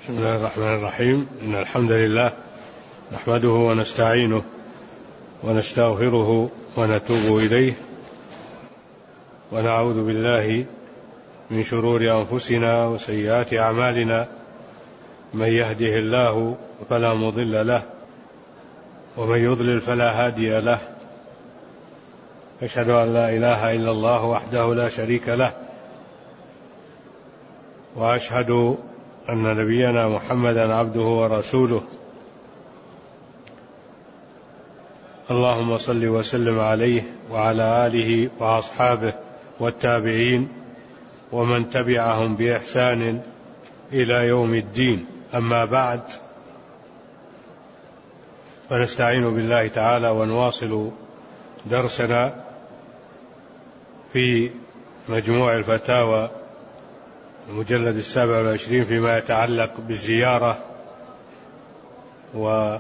بسم الله الرحمن الرحيم. إن الحمد لله نحمده ونستعينه ونستغفره ونتوب إليه، ونعوذ بالله من شرور أنفسنا وسيئات أعمالنا. من يهده الله فلا مضل له، ومن يضلل فلا هادي له. أشهد أن لا إله إلا الله وحده لا شريك له، وأشهد أن نبينا محمدا عبده ورسوله. اللهم صل وسلم عليه وعلى آله وأصحابه والتابعين ومن تبعهم بإحسان إلى يوم الدين. أما بعد، فنستعين بالله تعالى ونواصل درسنا في مجموع الفتاوى المجلد 27 فيما يتعلق بالزيارة والصلاة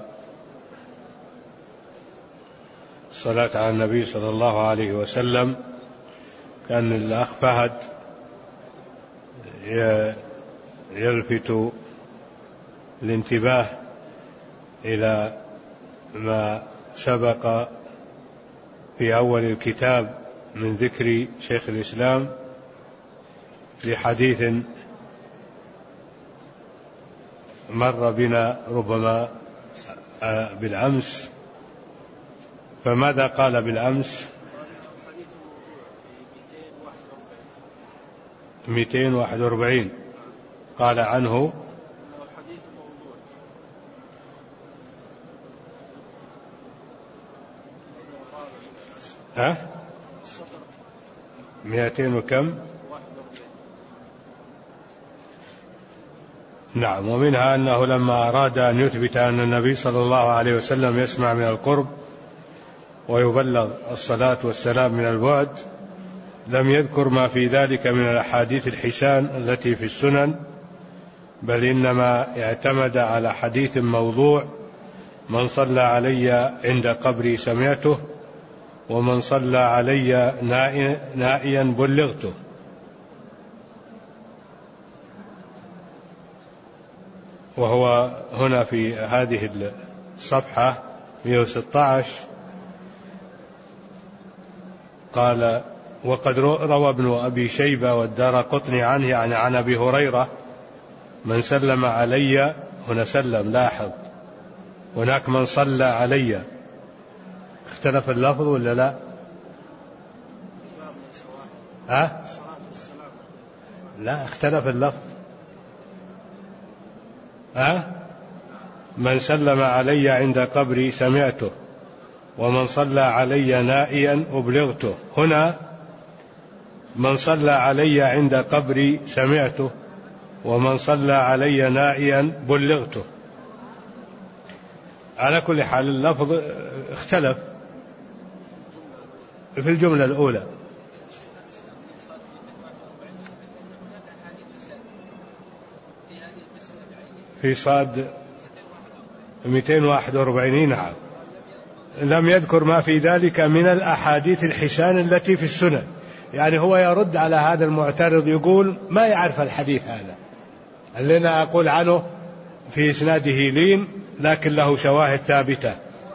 على النبي صلى الله عليه وسلم. كان الأخ فهد يلفت الانتباه إلى ما سبق في أول الكتاب من ذكر شيخ الإسلام لحديث مر بنا ربما بالأمس. فماذا قال بالأمس؟ 241 قال عنه ها 200 وكم؟ نعم. ومنها أنه لما أراد أن يثبت أن النبي صلى الله عليه وسلم يسمع من القرب ويبلغ الصلاة والسلام من البعد، لم يذكر ما في ذلك من الأحاديث الحسان التي في السنن، بل إنما اعتمد على حديث موضوع: من صلى علي عند قبري سمعته، ومن صلى علي نائيا بلغته. وهو هنا في هذه الصفحة 116 قال: وقد روى ابن أبي شيبة والدارقطني عنه يعني عن أبي هريرة: من سلم علي، هنا سلم، لاحظ هناك من صلى علي. اختلف اللفظ ولا لا؟ لا، اختلف اللفظ. من سلم علي عند قبري سمعته، ومن صلى علي نائيا أبلغته. هنا من صلى علي عند قبري سمعته، ومن صلى علي نائيا بلغته. على كل حال اللفظ اختلف في الجملة الأولى. في صاد 241 نعم، لم يذكر ما في ذلك من الأحاديث الحسان التي في السنن. يعني هو يرد على هذا المعترض، يقول ما يعرف الحديث هذا اللي أنا أقول عنه في إسناده لين، لكن له شواهد ثابتة.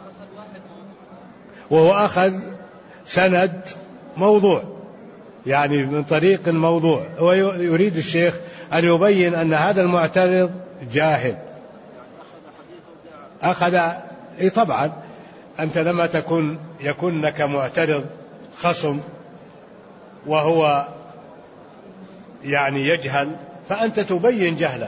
وهو أخذ سند موضوع، يعني من طريق موضوع. ويريد الشيخ أن يبين أن هذا المعترض جاهل. أخذ طبعا أنت لما يكون لك معترض خصم وهو يعني يجهل، فأنت تبين جهله،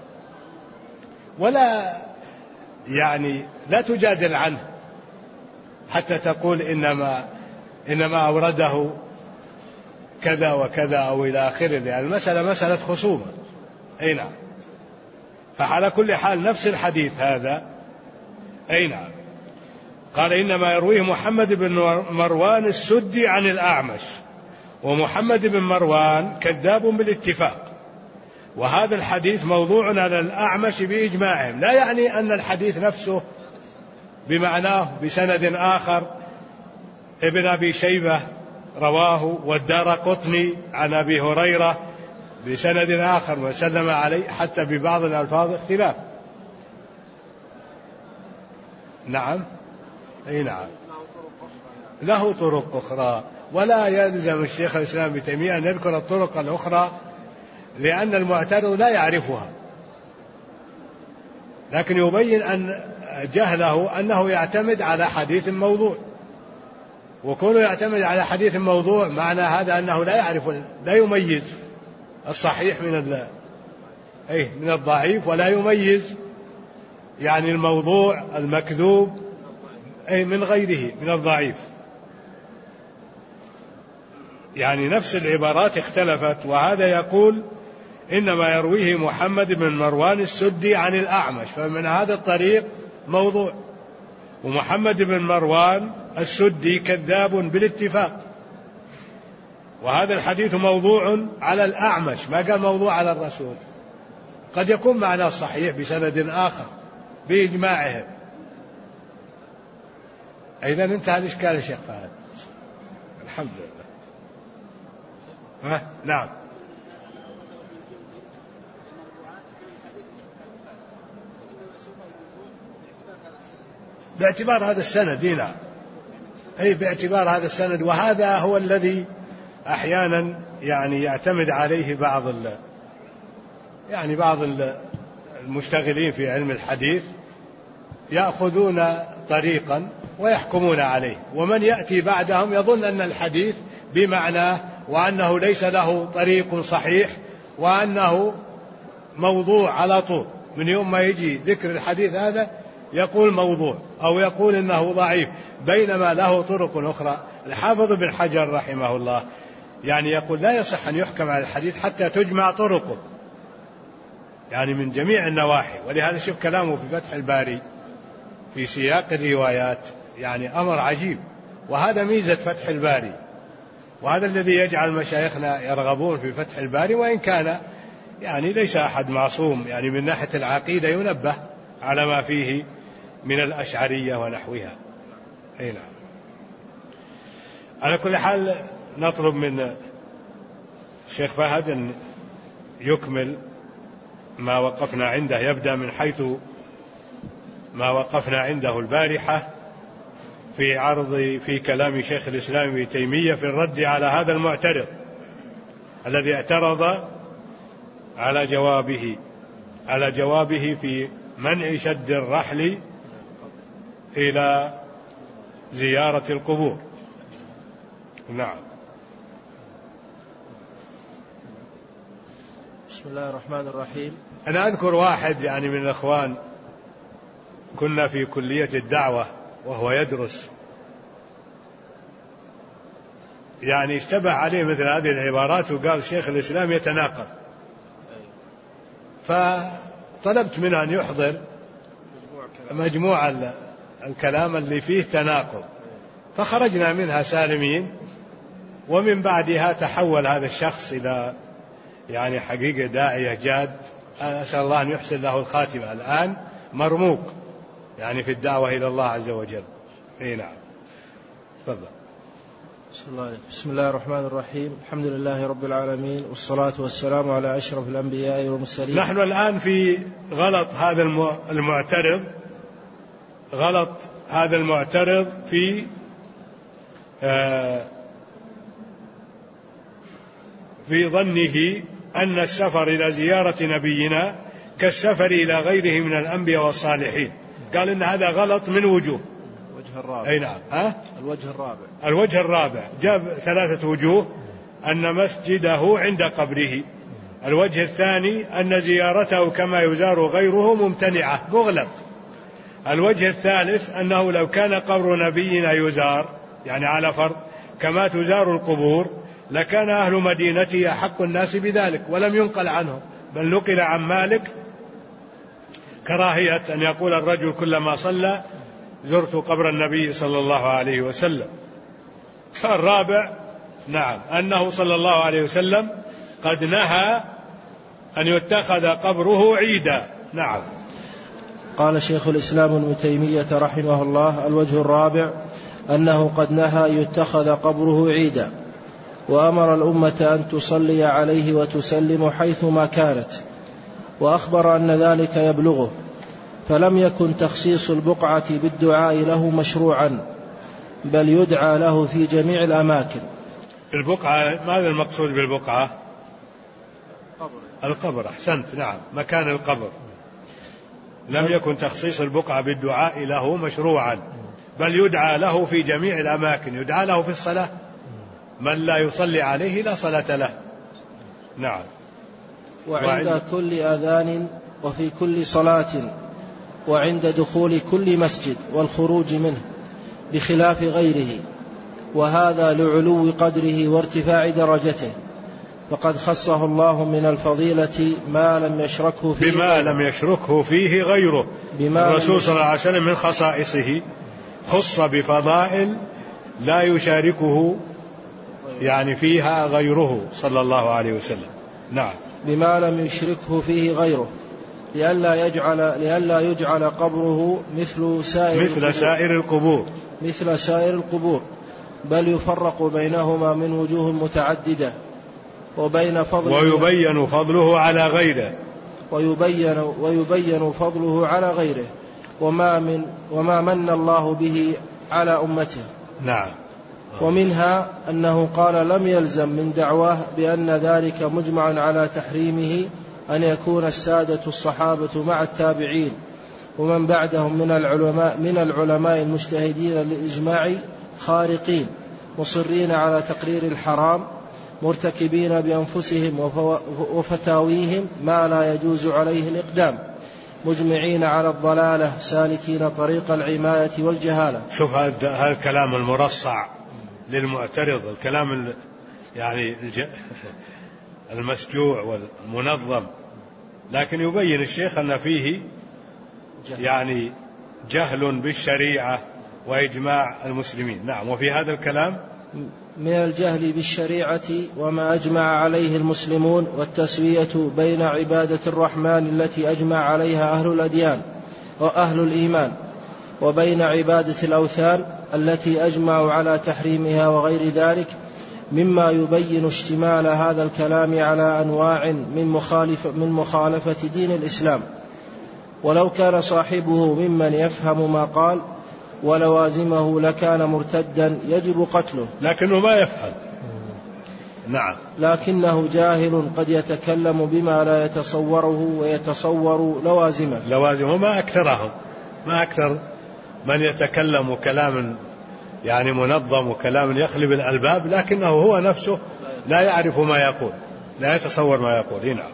ولا يعني لا تجادل عنه حتى تقول إنما أورده كذا وكذا أو إلى آخره، يعني المسألة مسألة خصومة. أي نعم. فعلى كل حال نفس الحديث هذا. أي نعم. قال: إنما يرويه محمد بن مروان السدي عن الأعمش، ومحمد بن مروان كذاب بالاتفاق، وهذا الحديث موضوع على الأعمش بإجماعهم. لا يعني أن الحديث نفسه بمعناه بسند آخر. ابن أبي شيبة رواه، والدارقطني عن أبي هريرة بسند آخر وسلم عليه، حتى ببعض الألفاظ اختلاف. نعم، أي نعم، له طرق أخرى، ولا يلزم الشيخ الإسلام ابن تيمية أن يذكر الطرق الأخرى، لأن المعترض لا يعرفها، لكن يبين أن جهله أنه يعتمد على حديث موضوع، وكونه يعتمد على حديث موضوع معنى هذا أنه لا يعرف، لا يميز الصحيح من الضعيف، ولا يميز يعني الموضوع المكذوب من غيره من الضعيف. يعني نفس العبارات اختلفت، وهذا يقول إنما يرويه محمد بن مروان السدي عن الأعمش، فمن هذا الطريق موضوع، ومحمد بن مروان السدي كذاب بالاتفاق، وهذا الحديث موضوع على الأعمش، ما قال موضوع على الرسول. قد يكون معناه صحيح بسند آخر بإجماعهم. إذا انتهى الإشكال يا شيخ فهد، الحمد لله. نعم، باعتبار هذا السند. نعم، أي باعتبار هذا السند، وهذا هو الذي أحيانا يعني يعتمد عليه بعض المشتغلين في علم الحديث، يأخذون طريقا ويحكمون عليه، ومن يأتي بعدهم يظن أن الحديث بمعناه، وأنه ليس له طريق صحيح، وأنه موضوع على طول. من يوم ما يجي ذكر الحديث هذا يقول موضوع، أو يقول إنه ضعيف، بينما له طرق أخرى. الحافظ بن حجر رحمه الله يعني يقول لا يصح أن يحكم على الحديث حتى تجمع طرقه، يعني من جميع النواحي. ولهذا شوف كلامه في فتح الباري في سياق الروايات، يعني أمر عجيب. وهذا ميزة فتح الباري، وهذا الذي يجعل مشايخنا يرغبون في فتح الباري، وإن كان يعني ليس أحد معصوم، يعني من ناحية العقيدة ينبه على ما فيه من الأشعرية ونحوها. أي نعم. على كل حال نطلب من الشيخ فهد أن يكمل ما وقفنا عنده، يبدأ من حيث ما وقفنا عنده البارحة في كلام شيخ الإسلام ابن تيمية في الرد على هذا المعترض الذي اعترض على جوابه في منع شد الرحل إلى زيارة القبور. نعم. بسم الله الرحمن الرحيم. أنا أذكر واحد يعني من الأخوان، كنا في كلية الدعوة وهو يدرس، يعني اشتبه عليه مثل هذه العبارات، وقال شيخ الإسلام يتناقض، فطلبت منه أن يحضر مجموع الكلام اللي فيه تناقض، فخرجنا منها سالمين. ومن بعدها تحول هذا الشخص إلى يعني حقيقة داعية جاد، أسأل الله أن يحسن له الخاتمة. الآن مرموق يعني في الدعوة إلى الله عز وجل. أي نعم، تفضل. بسم الله الرحمن الرحيم. الحمد لله رب العالمين، والصلاة والسلام على أشرف الأنبياء والمرسلين. نحن الآن في غلط هذا المعترض في ظنه أن السفر إلى زيارة نبينا كالسفر إلى غيره من الأنبياء والصالحين. قال إن هذا غلط من وجوه. الوجه الرابع. أي نعم. الوجه الرابع جاب 3 وجوه: أن مسجده عند قبره. الوجه الثاني أن زيارته كما يزار غيره ممتنعة مغلق. الوجه الثالث أنه لو كان قبر نبينا يزار يعني على فرض كما تزار القبور لكان أهل مدينته أحق الناس بذلك، ولم ينقل عنه، بل نقل عن مالك كراهية أن يقول الرجل كلما صلى زرت قبر النبي صلى الله عليه وسلم. الرابع نعم أنه صلى الله عليه وسلم قد نهى أن يتخذ قبره عيدا. نعم. قال شيخ الإسلام ابن تيمية رحمه الله: الوجه الرابع أنه قد نهى أن يتخذ قبره عيدا. وأمر الأمة أن تصلي عليه وتسلم حيثما كانت، وأخبر أن ذلك يبلغه، فلم يكن تخصيص البقعة بالدعاء له مشروعا، بل يدعى له في جميع الأماكن. البقعة، ماذا المقصود بالبقعة؟ القبر. أحسنت، نعم، مكان القبر. لم يكن تخصيص البقعة بالدعاء له مشروعا، بل يدعى له في جميع الأماكن. يدعى له في الصلاة، من لا يصلي عليه لا صلاة له. نعم. وعند كل أذان وفي كل صلاة، وعند دخول كل مسجد والخروج منه، بخلاف غيره، وهذا لعلو قدره وارتفاع درجته، فقد خصه الله من الفضيلة ما لم يشركه فيه بما لم يشركه فيه غيره. الرسول صلى الله عليه وسلم من خصائصه خص بفضائل لا يشاركه يعني فيها غيره صلى الله عليه وسلم. نعم. بما لم يشركه فيه غيره، لئلا يجعل قبره مثل سائر القبور، بل يفرق بينهما من وجوه متعددة، ويبين فضله على غيره وما من الله به على أمته. نعم. ومنها أنه قال لم يلزم من دعواه بأن ذلك مجمع على تحريمه أن يكون السادة الصحابة مع التابعين ومن بعدهم من العلماء المجتهدين للإجماع خارقين مصرين على تقرير الحرام، مرتكبين بأنفسهم وفتاويهم ما لا يجوز عليه الإقدام، مجمعين على الضلالة سالكين طريق العماية والجهالة. شوف هذا الكلام المرصع للمعترض، الكلام يعني المسجوع والمنظم، لكن يبين الشيخ أن فيه يعني جهل بالشريعة وإجماع المسلمين. نعم. وفي هذا الكلام من الجهل بالشريعة وما أجمع عليه المسلمون، والتسوية بين عبادة الرحمن التي أجمع عليها أهل الأديان وأهل الإيمان، وبين عبادة الأوثان التي أجمعوا على تحريمها، وغير ذلك مما يبين اشتمال هذا الكلام على أنواع من مخالفة دين الإسلام. ولو كان صاحبه ممن يفهم ما قال ولوازمه لكان مرتدا يجب قتله، لكنه ما يفهم. نعم. لكنه جاهل قد يتكلم بما لا يتصوره ويتصور لوازمه. ما أكثر من يتكلم كلام يعني منظم وكلام يخلب الألباب، لكنه هو نفسه لا يعرف ما يقول، لا يتصور ما يقول. نعم.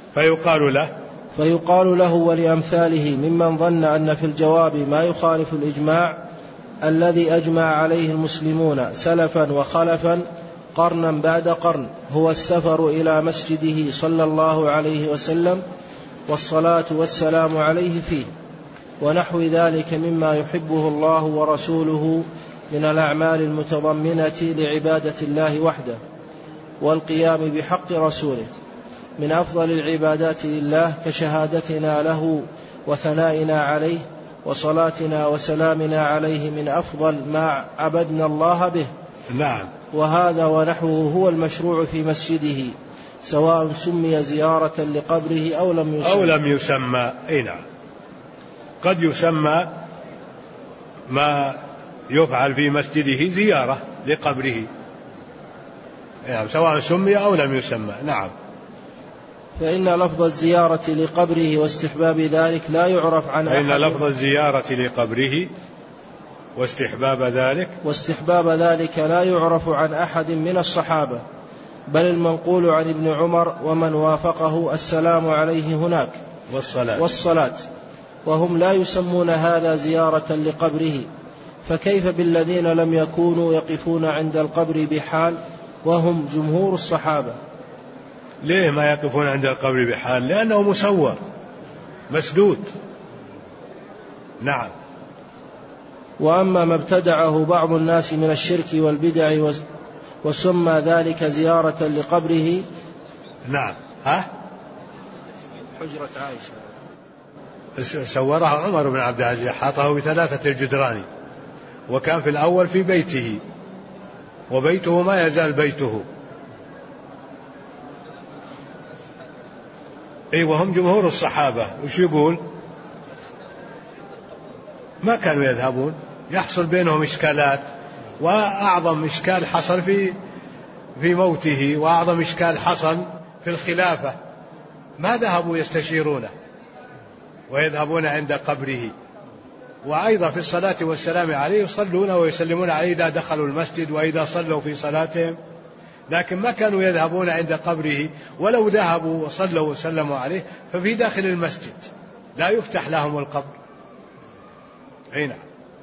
فيقال له ولأمثاله ممن ظن أن في الجواب ما يخالف الإجماع الذي أجمع عليه المسلمون سلفا وخلفا قرنا بعد قرن، هو السفر إلى مسجده صلى الله عليه وسلم والصلاة والسلام عليه فيه، ونحو ذلك مما يحبه الله ورسوله من الأعمال المتضمنة لعبادة الله وحده والقيام بحق رسوله من أفضل العبادات لله، كشهادتنا له وثنائنا عليه وصلاتنا وسلامنا عليه من أفضل ما عبدنا الله به. نعم. وهذا ونحوه هو المشروع في مسجده، سواء سمي زيارة لقبره أو لم يسمى. نعم. قد يسمى ما يفعل في مسجده زيارة لقبره، يعني سواء سمي أو لم يسمى. نعم. فإن لفظ الزيارة لقبره واستحباب ذلك لا يعرف عن أحد. لفظ الزيارة لقبره واستحباب ذلك لا يعرف عن أحد من الصحابة، بل المنقول عن ابن عمر ومن وافقه السلام عليه هناك والصلاة، وهم لا يسمون هذا زيارة لقبره، فكيف بالذين لم يكونوا يقفون عند القبر بحال وهم جمهور الصحابة؟ ليه ما يقفون عند القبر بحال؟ لأنه مسور مسدود. نعم. وأما ما ابتدعه بعض الناس من الشرك والبدع وسمى ذلك زيارة لقبره. نعم. حجرة عائشة سورها عمر بن عبد العزيز، حاطه بثلاثة الجدران، وكان في الأول في بيته، وبيته ما يزال بيته، أي وهم جمهور الصحابة وش يقول؟ ما كانوا يذهبون، يحصل بينهم إشكالات، وأعظم إشكال حصل في موته، وأعظم إشكال حصل في الخلافة، ما ذهبوا يستشيرونه ويذهبون عند قبره. وأيضا في الصلاة والسلام عليه يصلون ويسلمون عليه إذا دخلوا المسجد وإذا صلوا في صلاتهم، لكن ما كانوا يذهبون عند قبره، ولو ذهبوا وصلوا وسلموا عليه ففي داخل المسجد لا يفتح لهم القبر. هنا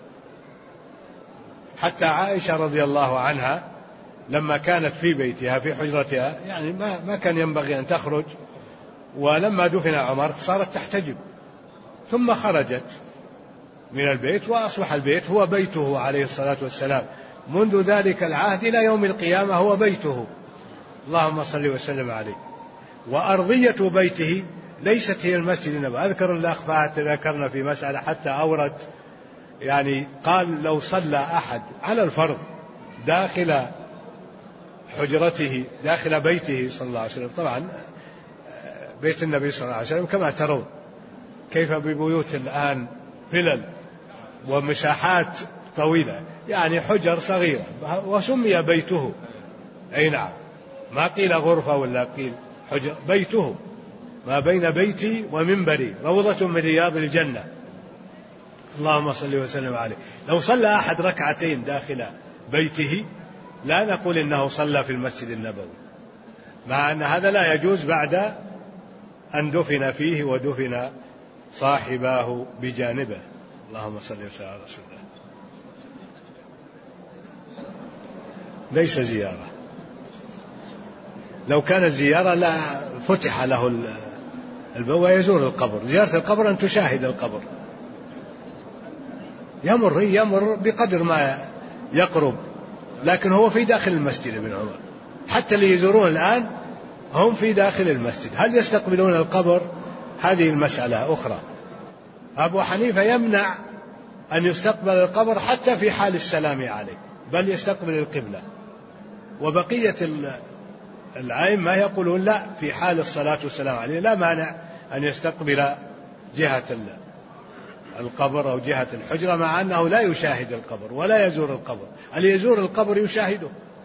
حتى عائشة رضي الله عنها لما كانت في بيتها في حجرتها يعني ما كان ينبغي أن تخرج، ولما دفن عمر صارت تحتجب، ثم خرجت من البيت وأصبح البيت هو بيته عليه الصلاة والسلام منذ ذلك العهد إلى يوم القيامة، هو بيته اللهم صل وسلم عليه. وأرضية بيته ليست هي المسجد النبوي. أذكر الأخ فهد تذكرنا في مسألة حتى أورد، يعني قال لو صلى أحد على الفرض داخل حجرته داخل بيته صلى الله عليه وسلم، طبعا بيت النبي صلى الله عليه وسلم كما ترون كيف ببيوت الآن فلل ومساحات طويلة، يعني حجر صغيرة وسمي بيته. أي نعم، ما قيل غرفة ولا قيل حجر، بيته ما بين بيتي ومنبري روضة من رياض الجنة اللهم صل وسلم عليه. لو صلى أحد ركعتين داخل بيته لا نقول إنه صلى في المسجد النبوي، مع أن هذا لا يجوز بعد أن دفن فيه ودفن صاحباه بجانبه اللهم صل وسلم على رسول الله. ليس زيارة، لو كانت زيارة لا فتح له الباب ويزور القبر. زيارة القبر أن تشاهد القبر، يمر بقدر ما يقرب، لكن هو في داخل المسجد ابن عمر. حتى اللي يزورون الآن هم في داخل المسجد، هل يستقبلون القبر؟ هذه المسألة أخرى. أبو حنيفة يمنع أن يستقبل القبر حتى في حال السلام عليه، بل يستقبل القبلة. وبقية الأئمة يقولون لا، في حال الصلاة والسلام عليه لا مانع أن يستقبل جهة القبر أو جهة الحجرة، مع أنه لا يشاهد القبر ولا يزور القبر. اللي يزور القبر يشاهده،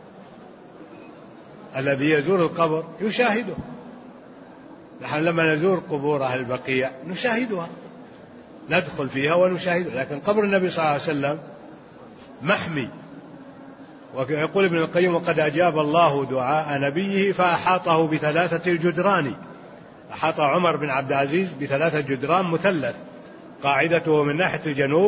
الذي يزور القبر يشاهده. نحن لما نزور قبور أهل البقيع نشاهدها، ندخل فيها ونشاهدها، لكن قبر النبي صلى الله عليه وسلم محمي. ويقول ابن القيم: وقد أجاب الله دعاء نبيه فأحاطه بثلاثة الجدران. أحاط عمر بن عبد العزيز بثلاثة جدران مثلث، قاعدته من ناحية الجنوب،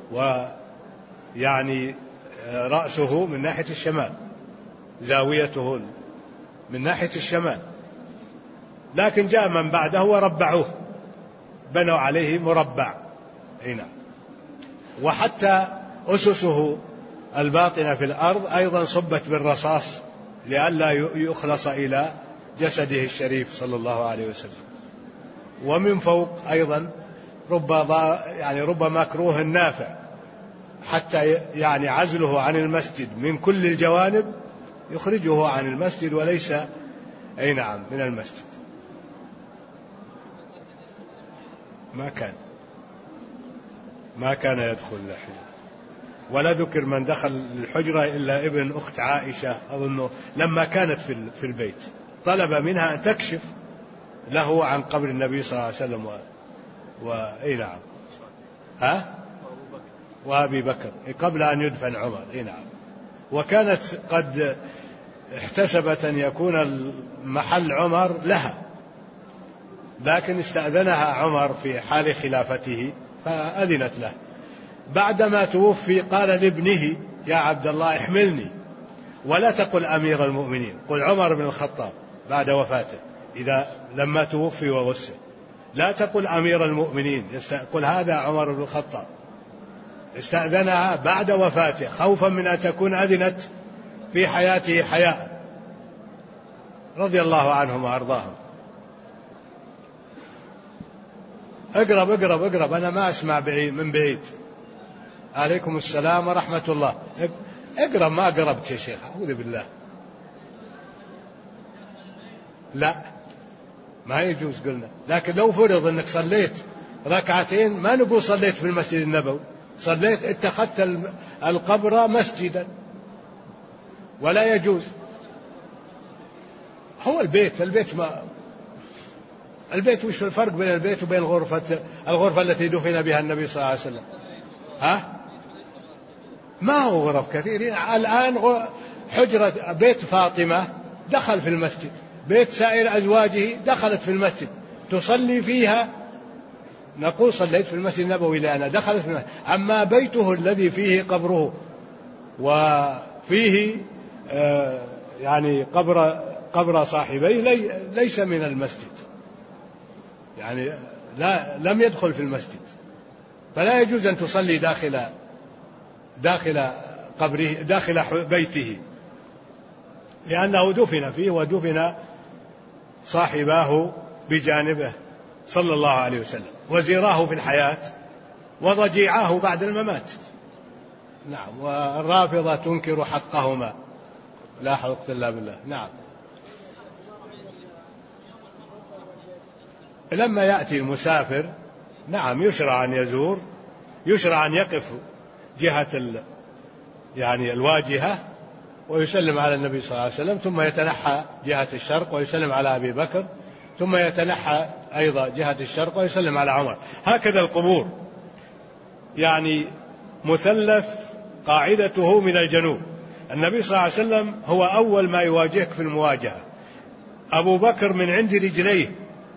ويعني رأسه من ناحية الشمال، زاويته من ناحية الشمال. لكن جاء من بعده وربعوه، بنوا عليه مربع هنا. وحتى أسسه الباطنة في الأرض أيضا صبت بالرصاص لئلا يخلص إلى جسده الشريف صلى الله عليه وسلم. ومن فوق أيضا رب مكروه نافع، حتى يعني عزله عن المسجد من كل الجوانب يخرجه عن المسجد وليس من المسجد. ما كان يدخل الحجرة، ولا ذكر من دخل الحجرة إلا ابن أخت عائشة أظنه، لما كانت في البيت طلب منها أن تكشف له عن قبر النبي صلى الله عليه وسلم وأبي بكر قبل أن يدفن عمر. وكانت قد احتسبت أن يكون محل عمر لها، لكن استأذنها عمر في حال خلافته فأذنت له. بعدما توفي قال لابنه: يا عبد الله احملني، ولا تقل أمير المؤمنين، قل عمر بن الخطاب بعد وفاته، لما توفي وغسل لا تقل أمير المؤمنين، قل هذا عمر بن الخطاب. استأذنها بعد وفاته خوفا من أن تكون أذنت في حياته حياء رضي الله عنهم وأرضاهم. اقرب أنا ما أسمع من بعيد. عليكم السلام ورحمة الله. اقرب. ما قربت يا شيخ، أعوذ بالله. لا ما يجوز قلنا. لكن لو فرض أنك صليت ركعتين ما نقول صليت في المسجد النبوي، صليت اتخذت القبر مسجدا، ولا يجوز. هو البيت وش الفرق بين البيت وبين الغرفة التي دفن بها النبي صلى الله عليه وسلم؟ ما هو غرف كثير. الآن حجرة بيت فاطمة دخل في المسجد، بيت سائر أزواجه دخلت في المسجد، تصلي فيها نقول صليت في المسجد النبوي لأنها دخلت في المسجد. أما بيته الذي فيه قبره وفيه يعني قبر صاحبيه ليس من المسجد، يعني لم يدخل في المسجد، فلا يجوز أن تصلي داخل قبره داخل بيته، لأنه دفن فيه ودفن صاحباه بجانبه صلى الله عليه وسلم، وزيراه في الحياة وضجيعاه بعد الممات. نعم. والرافضة تنكر حقهما، لا حول إلا بالله. نعم. لما يأتي المسافر نعم يشرع أن يزور، يشرع أن يقف جهة يعني الواجهة ويسلم على النبي صلى الله عليه وسلم، ثم يتنحى جهة الشرق ويسلم على أبي بكر، ثم يتنحى أيضا جهة الشرق ويسلم على عمر. هكذا القبور، يعني مثلث قاعدته من الجنوب. النبي صلى الله عليه وسلم هو أول ما يواجهك في المواجهة، أبو بكر من عند رجليه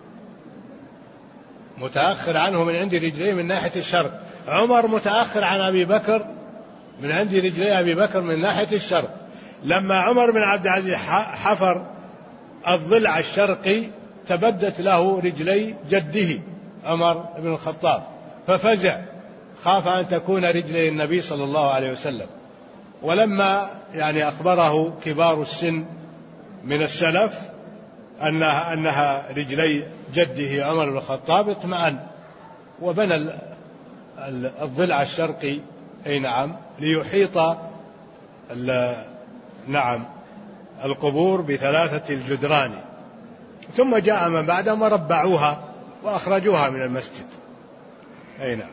متأخر عنه من عند رجليه من ناحية الشرق، عمر متأخر عن أبي بكر من عند رجلي أبي بكر من ناحية الشرق. لما عمر بن عبد العزيز حفر الضلع الشرقي تبدت له رجلي جده عمر بن الخطاب، ففزع، خاف أن تكون رجلي النبي صلى الله عليه وسلم. ولما يعني أخبره كبار السن من السلف أنها رجلي جده عمر بن الخطاب اطمأن وبنى الضلع الشرقي أي نعم ليحيط نعم القبور بثلاثة الجدران، ثم جاء من بعدهم وربعوها وأخرجوها من المسجد. أي نعم.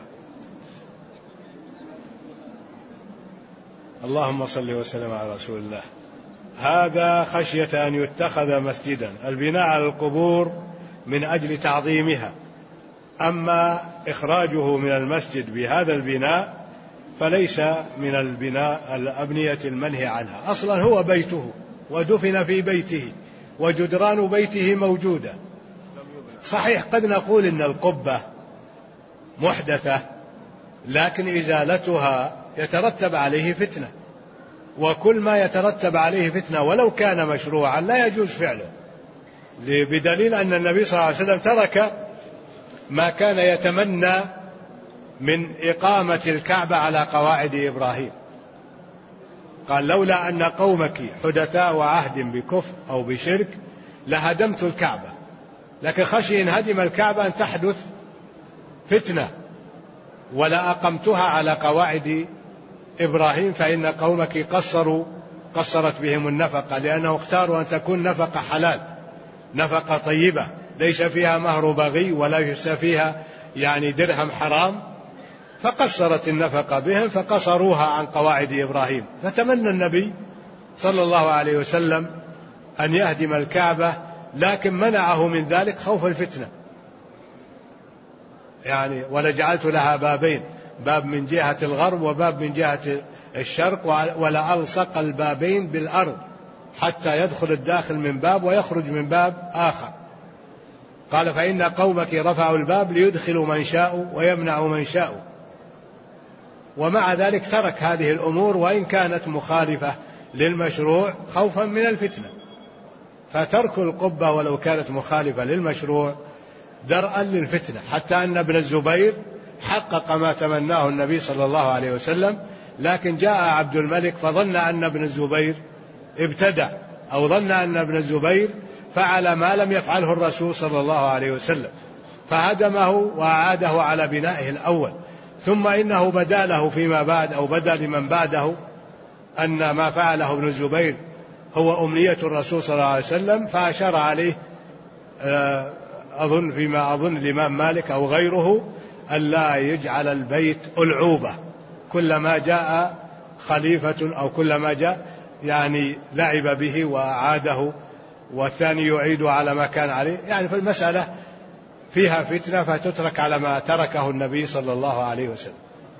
اللهم صل وسلم على رسول الله. هذا خشية أن يتخذ مسجدا، البناء على القبور من أجل تعظيمها، أما إخراجه من المسجد بهذا البناء فليس من البناء الأبنية المنهي عنها. أصلا هو بيته ودفن في بيته وجدران بيته موجودة. صحيح قد نقول إن القبة محدثة، لكن إزالتها يترتب عليه فتنة، وكل ما يترتب عليه فتنة ولو كان مشروعا لا يجوز فعله، بدليل أن النبي صلى الله عليه وسلم ترك ما كان يتمنى من إقامة الكعبة على قواعد إبراهيم. قال لولا أن قومك حدثاء وعهد بكفر أو بشرك لهدمت الكعبة، لكن خشي إن هدم الكعبة أن تحدث فتنة، ولا أقمتها على قواعد إبراهيم فإن قومك قصرت بهم النفقة، لأنه اختاروا أن تكون نفقة حلال، نفقة طيبة ليس فيها مهر بغي ولا ليس فيها يعني درهم حرام، فقصرت النفقة بهم فقصروها عن قواعد إبراهيم. فتمنى النبي صلى الله عليه وسلم أن يهدم الكعبة، لكن منعه من ذلك خوف الفتنة، يعني ولجعلت لها بابين، باب من جهة الغرب وباب من جهة الشرق، ولألصق البابين بالأرض حتى يدخل الداخل من باب ويخرج من باب آخر. قال فإن قومك رفعوا الباب ليدخلوا من شاءوا ويمنعوا من شاءوا، ومع ذلك ترك هذه الأمور وإن كانت مخالفة للمشروع خوفا من الفتنة. فترك القبة ولو كانت مخالفة للمشروع درءا للفتنة، حتى أن ابن الزبير حقق ما تمناه النبي صلى الله عليه وسلم، لكن جاء عبد الملك فظن أن ابن الزبير ابتدع، أو ظن أن ابن الزبير فعل ما لم يفعله الرسول صلى الله عليه وسلم، فهدمه وأعاده على بنائه الأول. ثم إنه بدا له فيما بعد أو بدا لمن بعده أن ما فعله ابن الزبير هو أمنية الرسول صلى الله عليه وسلم، فأشار عليه فيما أظن الإمام مالك أو غيره ألا يجعل البيت ألعوبة، كلما جاء خليفة أو كلما جاء يعني لعب به وأعاده والثاني يعيد على ما كان عليه، يعني في المسألة فيها فتنة فتترك على ما تركه النبي صلى الله عليه وسلم.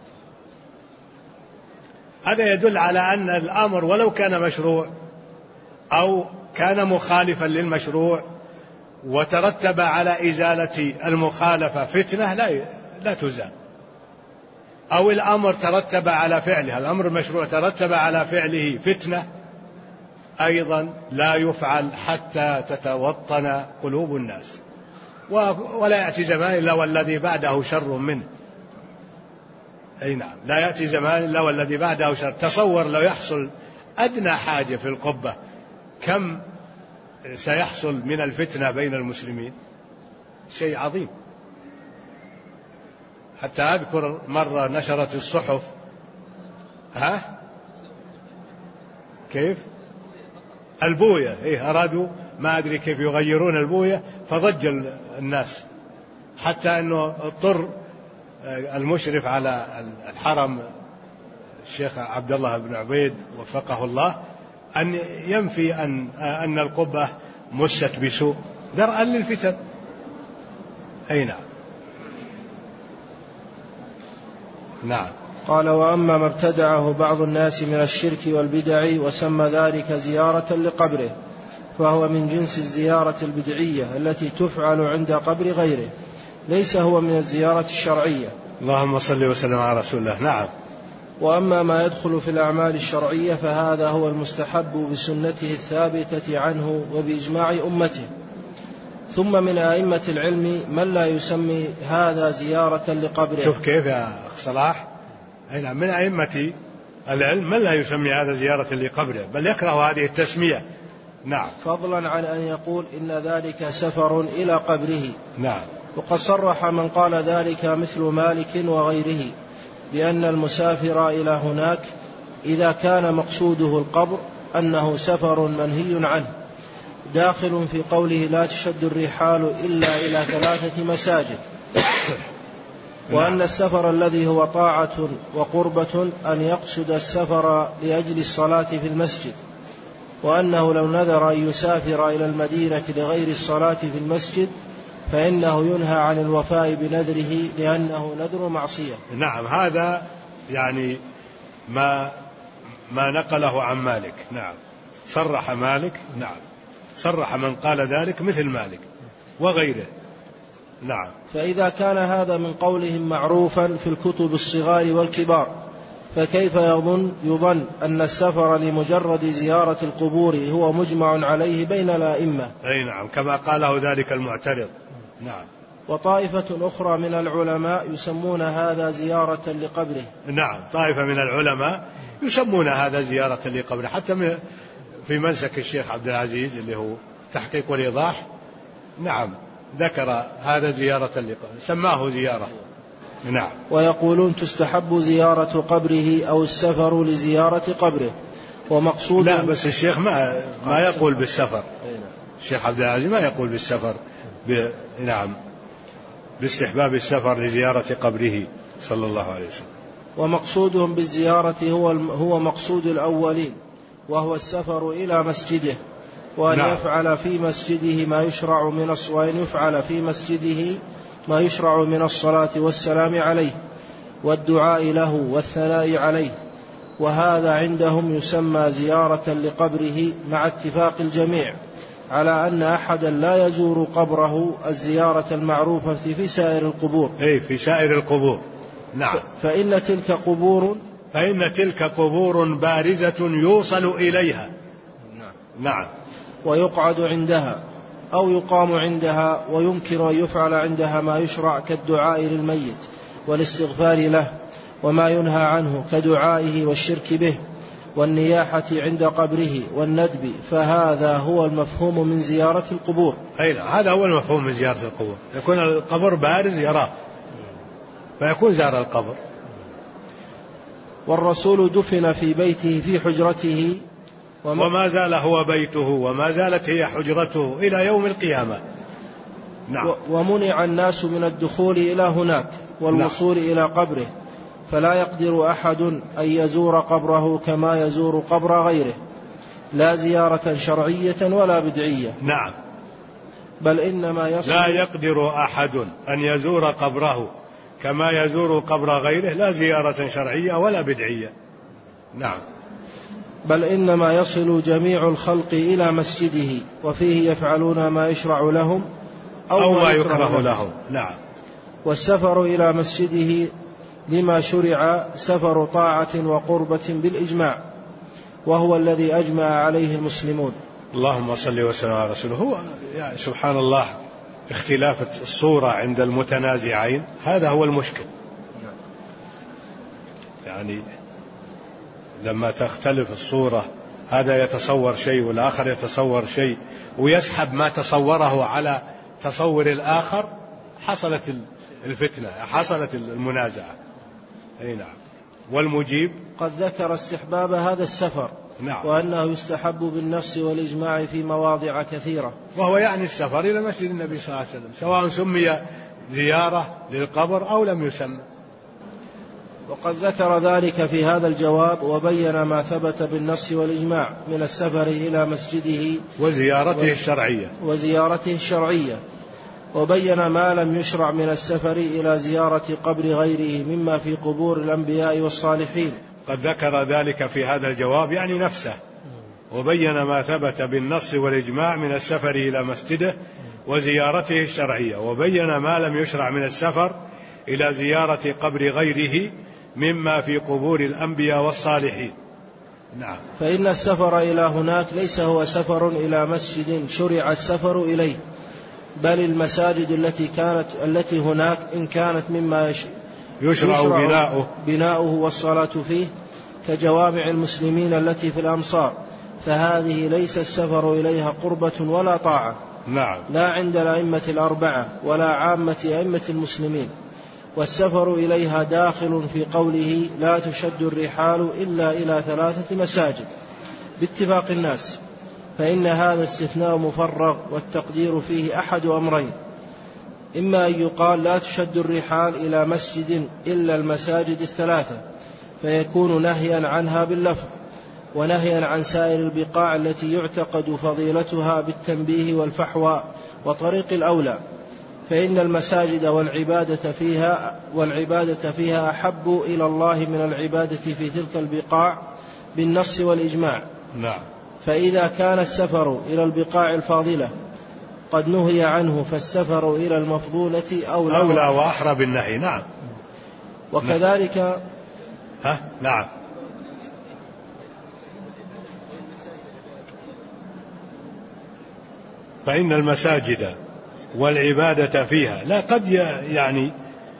هذا يدل على أن الأمر ولو كان مشروع أو كان مخالفا للمشروع وترتب على إزالة المخالفة فتنة لا تزال، أو الأمر ترتب على فعلها، الأمر المشروع ترتب على فعله فتنة أيضا لا يفعل حتى تتوطن قلوب الناس، ولا يأتي زمان إلا والذي بعده شر منه. أي نعم، لا يأتي زمان إلا والذي بعده شر. تصور لو يحصل أدنى حاجة في القبة كم سيحصل من الفتنة بين المسلمين، شيء عظيم. حتى أذكر مرة نشرت الصحف كيف البوية، أرادوا ما أدري كيف يغيرون البوية فضج الناس، حتى أنه اضطر المشرف على الحرم الشيخ عبد الله بن عبيد وفقه الله أن ينفي أن القبة مست بسوء درءا للفتن. أي نعم. نعم. قال: وأما ما ابتدعه بعض الناس من الشرك والبدع وسمى ذلك زيارة لقبره فهو من جنس الزيارة البدعية التي تفعل عند قبر غيره، ليس هو من الزيارة الشرعية. اللهم صل وسلم على رسول الله. نعم. وأما ما يدخل في الأعمال الشرعية فهذا هو المستحب بسنته الثابتة عنه وبإجماع أمته. ثم من أئمة العلم من لا يسمي هذا زيارة لقبره. شوف كيف يا أخ صلاح، من أئمة العلم من لا يسمي هذا زيارة لقبره، بل يكره هذه التسمية. نعم. فضلا عن أن يقول إن ذلك سفر إلى قبره. نعم. وقد صرح من قال ذلك مثل مالك وغيره بأن المسافر إلى هناك إذا كان مقصوده القبر أنه سفر منهي عنه، داخل في قوله لا تشد الرحال إلا إلى 3 مساجد. وأن السفر الذي هو طاعة وقربة أن يقصد السفر لأجل الصلاة في المسجد، وأنه لو نذر أن يسافر إلى المدينة لغير الصلاة في المسجد فإنه ينهى عن الوفاء بنذره لأنه نذر معصية. نعم، هذا يعني ما نقله عن مالك. نعم، صرح مالك. نعم، صرح من قال ذلك مثل مالك وغيره. نعم. فإذا كان هذا من قولهم معروفا في الكتب الصغار والكبار فكيف يظن أن السفر لمجرد زيارة القبور هو مجمع عليه بين الأئمة. أي نعم، كما قاله ذلك المعترض. نعم. وطائفة أخرى من العلماء يسمون هذا زيارة لقبره. نعم، طائفة من العلماء يسمون هذا زيارة لقبره، حتى في منسك الشيخ عبد العزيز اللي هو تحقيق والإيضاح. نعم، ذكر هذا زيارة لقبره، سماه زيارة. نعم. ويقولون تستحب زيارة قبره أو السفر لزيارة قبره، ومقصود لا، بس الشيخ ما يقول بالسفر. الشيخ عبد العزيز ما يقول بالسفر نعم، باستحباب السفر لزيارة قبره صلى الله عليه وسلم. ومقصودهم بالزيارة هو مقصود الأولين، وهو السفر إلى مسجده، وأن نعم. يفعل في مسجده ما يشرع من الصلاة والسلام عليه والدعاء له والثناء عليه، وهذا عندهم يسمى زيارة لقبره، مع اتفاق الجميع على أن أحدا لا يزور قبره الزيارة المعروفة في سائر القبور. في سائر القبور. نعم. فإن تلك قبور بارزة يوصل إليها. نعم. ويقعد عندها أو يقام عندها، ويمكن أن يفعل عندها ما يشرع كالدعاء للميت والاستغفار له، وما ينهى عنه كدعائه والشرك به والنياحة عند قبره والندب، فهذا هو المفهوم من زيارة القبور. هذا هو المفهوم من زيارة القبور، يكون القبر بارز يراه فيكون زار القبر. والرسول دفن في بيته في حجرته وما زال هو بيته وما زالت هي حجرته إلى يوم القيامة. نعم. ومنع الناس من الدخول إلى هناك والوصول إلى قبره، فلا يقدر أحد أن يزور قبره كما يزور قبر غيره، لا زيارة شرعية ولا بدعية. نعم. بل إنما يصل لا يقدر أحد أن يزور قبره كما يزور قبر غيره، لا زيارة شرعية ولا بدعية. نعم. بل إنما يصل جميع الخلق إلى مسجده، وفيه يفعلون ما يشرع لهم أو ما يكره لهم. نعم. والسفر إلى مسجده لما شرع سفر طاعة وقربة بالإجماع، وهو الذي أجمع عليه المسلمون. اللهم صل وسلم على رسوله. هو يعني سبحان الله اختلاف الصورة عند المتنازعين، هذا هو المشكل. يعني لما تختلف الصورة، هذا يتصور شيء والآخر يتصور شيء، ويسحب ما تصوره على تصور الآخر، حصلت الفتنة، حصلت المنازعة. أي نعم. والمجيب قد ذكر استحباب هذا السفر. نعم. وأنه يستحب بالنص والإجماع في مواضع كثيرة، وهو يعني السفر إلى مسجد النبي صلى الله عليه وسلم، سواء سمي زيارة للقبر أو لم يسمى. وقد ذكر ذلك في هذا الجواب، وبين ما ثبت بالنص والإجماع من السفر إلى مسجده وزيارته الشرعية، وبين ما لم يشرع من السفر إلى زيارة قبر غيره مما في قبور الأنبياء والصالحين. قد ذكر ذلك في هذا الجواب يعني نفسه، وبين ما ثبت بالنص والإجماع من السفر إلى مسجده وزيارته الشرعية، وبين ما لم يشرع من السفر إلى زيارة قبر غيره مما في قبور الأنبياء والصالحين. نعم. فإن السفر إلى هناك ليس هو سفر إلى مسجد شرع السفر إليه، بل المساجد التي هناك إن كانت مما يشرع بناؤه والصلاة فيه كجوامع المسلمين التي في الأمصار، فهذه ليس السفر إليها قربة ولا طاعة. نعم. لا عند الأئمة الأربعة ولا عامة أئمة المسلمين. والسفر إليها داخل في قوله لا تشد الرحال إلا إلى 3 مساجد باتفاق الناس، فإن هذا استثناء مفرغ، والتقدير فيه أحد أمرين: إما أن يقال لا تشد الرحال إلى مسجد إلا المساجد 3، فيكون نهيا عنها باللفظ، ونهيا عن سائر البقاع التي يعتقد فضيلتها بالتنبيه والفحوى وطريق الأولى، فإن المساجد والعبادة فيها أحب إلى الله من العبادة في تلك البقاع بالنص والإجماع. نعم. فإذا كان السفر إلى البقاع الفاضلة قد نهي عنه، فالسفر إلى المفضولة أولى وأحرى بالنهي. نعم. وكذلك نعم. فإن المساجد والعبادة فيها، لا قد يعني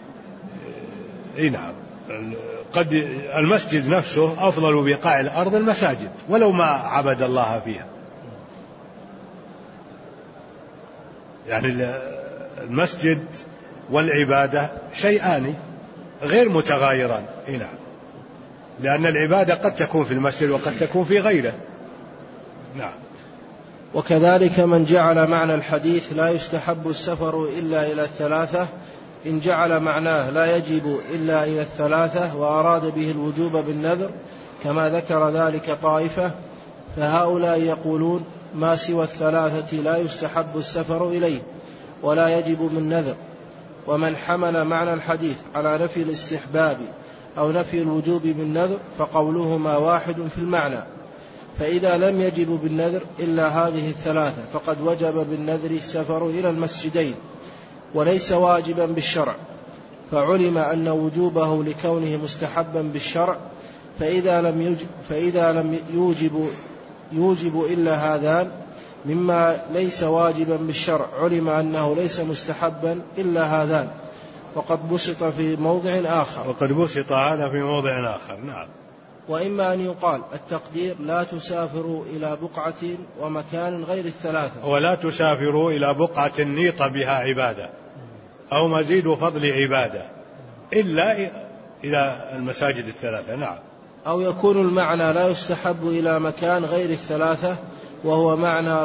نعم، قد المسجد نفسه أفضل بقاع الأرض المساجد ولو ما عبد الله فيها. يعني المسجد والعبادة شيئان غير متغايران. نعم. لأن العبادة قد تكون في المسجد وقد تكون في غيره. نعم. وكذلك من جعل معنى الحديث لا يستحب السفر إلا إلى 3، إن جعل معناه لا يجب إلا إلى 3 وأراد به الوجوب بالنذر كما ذكر ذلك طائفة، فهؤلاء يقولون ما سوى 3 لا يستحب السفر إليه ولا يجب من نذر. ومن حمل معنى الحديث على نفي الاستحباب أو نفي الوجوب بالنذر فقولهما واحد في المعنى، فإذا لم يجب بالنذر إلا هذه 3 فقد وجب بالنذر السفر إلى المسجدين وليس واجبا بالشرع، فعلم أن وجوبه لكونه مستحبا بالشرع، فإذا لم يوجب إلا هذان مما ليس واجبا بالشرع علم أنه ليس مستحبا إلا هذان، وقد بسط في موضع آخر. وقد بسط هذا في موضع آخر. نعم. وإما أن يقال التقدير لا تسافروا إلى بقعة ومكان غير 3، ولا تسافروا إلى بقعة نيط بها عبادة أو مزيد فضل عبادة إلا إلى المساجد 3. نعم. أو يكون المعنى لا يستحب إلى مكان غير 3، وهو معنى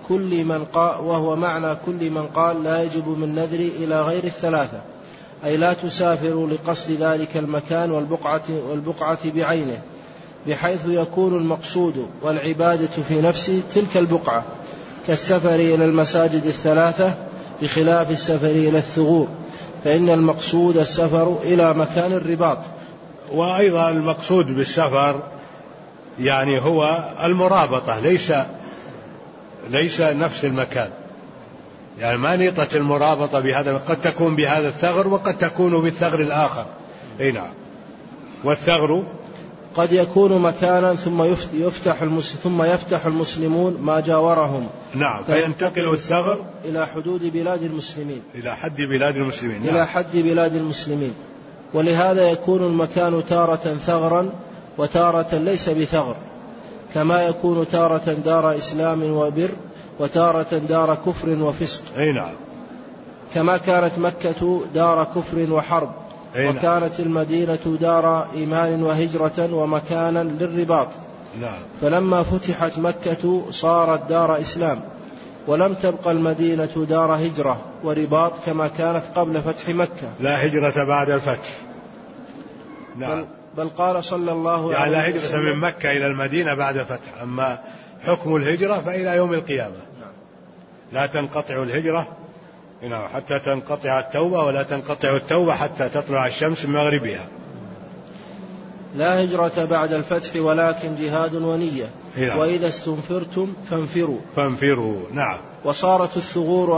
كل من قال، وهو معنى كل من قال لا يجب من نذري إلى غير الثلاثة، أي لا تسافروا لقصد ذلك المكان والبقعة بعينه، بحيث يكون المقصود والعبادة في نفس تلك البقعة، كالسفر إلى المساجد الثلاثة، بخلاف السفر إلى الثغور، فإن المقصود السفر إلى مكان الرباط. وأيضا المقصود بالسفر يعني هو المرابطة، ليس نفس المكان، يعني ما نيطة المرابطة بهذا، قد تكون بهذا الثغر وقد تكون بالثغر الآخر. أي نعم. والثغر قد يكون مكانا ثم يفتح المسلمون ما جاورهم. نعم. فينتقل الثغر إلى حدود بلاد المسلمين، إلى حد بلاد المسلمين. نعم. إلى حد بلاد المسلمين. ولهذا يكون المكان تارة ثغرا وتارة ليس بثغر، كما يكون تارة دار إسلام وبر وتارة دار كفر وفسق. أي نعم. كما كانت مكة دار كفر وحرب، وكانت المدينة دار إيمان وهجرة ومكانا للرباط. نعم. فلما فتحت مكة صارت دار إسلام، ولم تبقى المدينة دار هجرة ورباط كما كانت قبل فتح مكة. لا هجرة بعد الفتح. نعم. بل قال صلى الله عليه وسلم لا هجرة من مكة إلى المدينة بعد الفتح، أما حكم الهجرة فإلى يوم القيامة. لا تنقطع الهجرة حتى تنقطع التوبة، ولا تنقطع التوبة حتى تطلع الشمس من مغربها. لا هجرة بعد الفتح ولكن جهاد ونية. وإذا استنفرتم فانفروا. نعم. وصارت الثغور